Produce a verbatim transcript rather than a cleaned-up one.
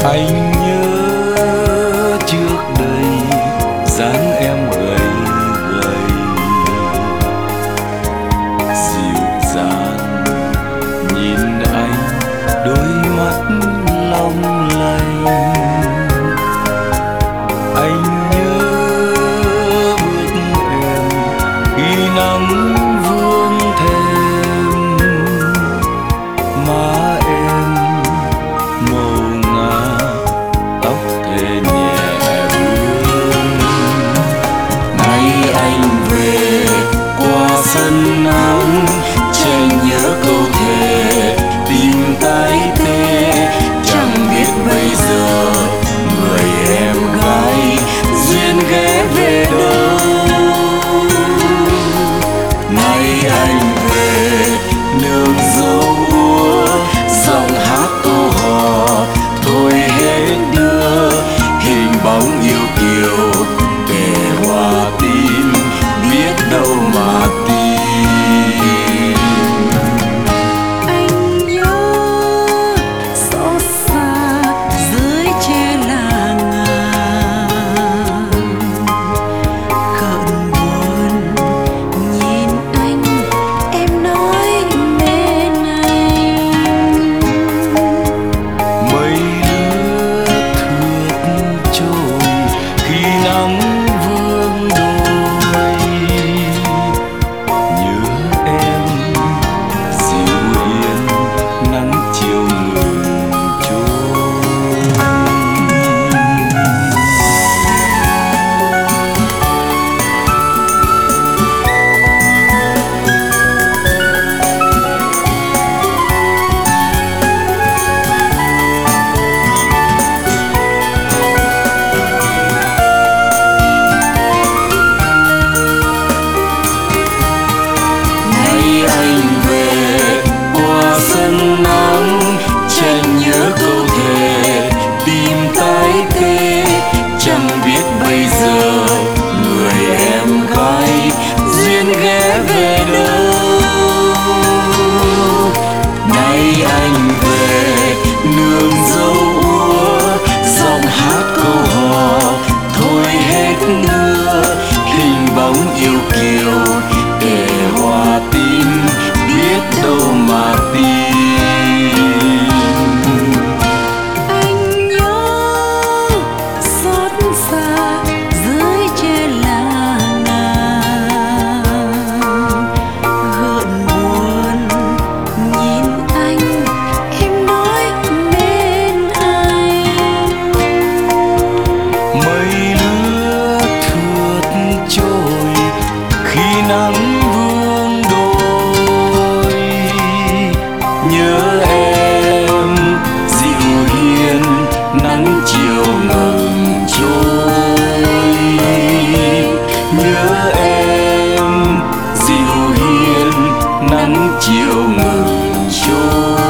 Anh nhớ trước đây dáng em gầy gầy, dịu dàng nhìn anh đôi mắt long lanh. Anh nhớ bước em khi nắng vương thêm, má em màu ngà tóc thề nhẹ hương. Nay anh về qua sân nắng, trẻ nhớ câu thề tìm tái tê. Chẳng biết bây giờ người em gái duyên ghé về đâu. Nay anh về nương dấu úa, giọng hát câu hò thôi hết đưa. Hình bóng yêu kiều kề hoa tim, biết đâu mà tìm. Anh nhớ xót xa dưới che là ngàn, khợn buồn nhìn anh em nói bên anh. Mây lướt thướt trôi khi nắng vương đôi, nhớ em dịu hiền nắng chiều ngừng trôi. Nay anh về qua sân nắng, trẻ nhớ câu thề tìm tái tê. Chẳng biết bây giờ người em gái duyên ghé về đâu. Nay anh về nương dấu úa, giọng hát câu hò thôi hết đưa. Hình bóng yêu kiều kề hoa tim, biết đâu mà tìm. Anh nhớ xót xa dưới che là ngàn, gợn buồn nhìn anh em nói bên anh. Mây lướt thướt trôi khi nắng vương đôi, Nhớ em dịu hiền nắng chiều ngừng trôi. Nhớ em dịu hiền nắng chiều ngừng trôi.